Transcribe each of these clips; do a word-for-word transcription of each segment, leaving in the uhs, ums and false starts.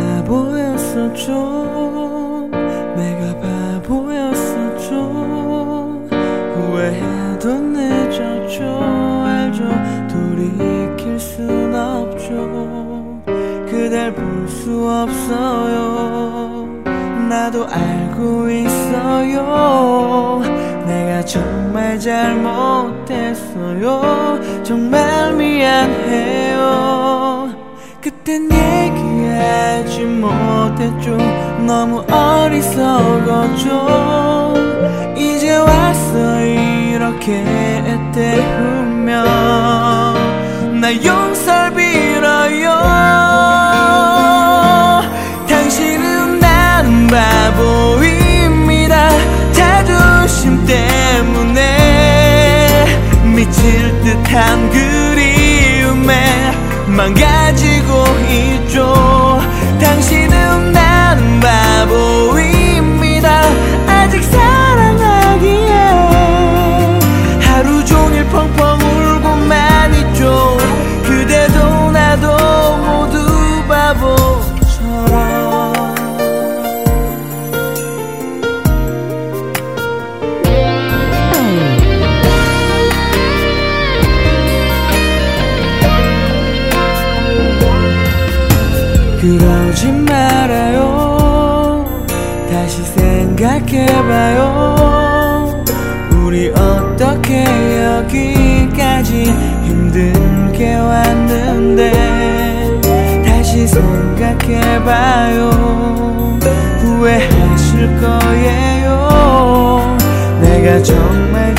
바보였어 좀 내가 바보였어 좀 후회해도 늦었죠 알죠 돌이킬 순 없죠 그댈 볼 수 없어요 나도 알고 있어요 내가 정말 잘못했어요 정말 미안해요 그땐 얘기하지 못했죠 너무 어리석었죠 이제 와서 이렇게 때우면 나 용서를 빌어요 당신은 나는 바보입니다 자존심 때문에 미칠 듯한 그리움에 망가지고 있죠 당신은 나는 바보입니다 아직 사랑하기에 하루 종일 펑펑 울고만 있죠 그대도 나도 모두 바보처럼 그러지 말아요 다시 생각해봐요 우리 어떻게 여기까지 힘들게 왔는데 다시 생각해봐요 후회하실 거예요 내가 정말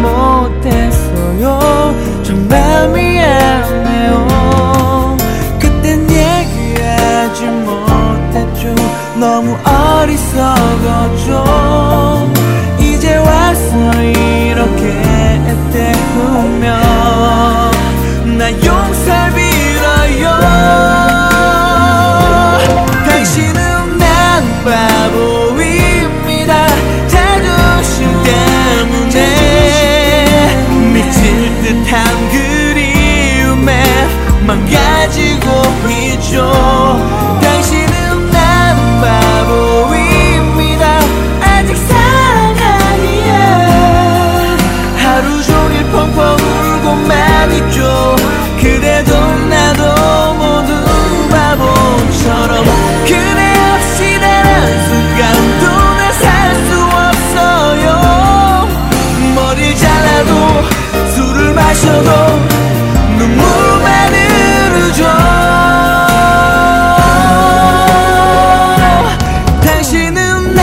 잘못했어요 정말 미안해요 그땐 얘기하지 못했죠 너무 어리석었죠 이제 와서 이렇게 때우면 나 용서를 빌어요 당신은 난 바보입니다 자존심 때문에 미칠 듯한 그리움에 망가지고 있죠 당신은 난 바보입니다 아직 사랑하기에 하루 종일 펑펑 울고만 있죠 그대도 나도 모두 바보처럼 그대 없이 단 한순간도 날 살 수 없어요 머리를 잘라도 술을 마셔도 눈물만 흐르죠 당신은 난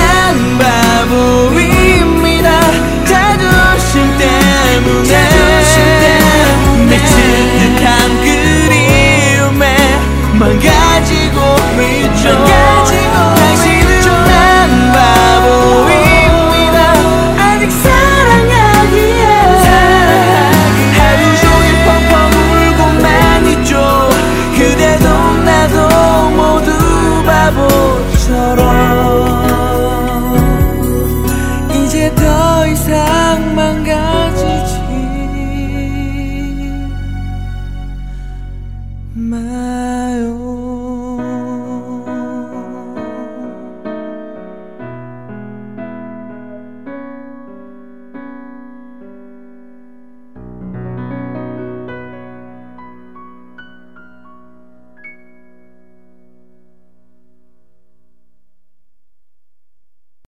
바보입니다 자존심 때문에 미칠 듯한 그리움에 망가지고 있죠 당신은 난 바보입니다 아직 사랑하기에 하루 종일 펑펑 울고만 있죠 그대도 나도 모두 바보처럼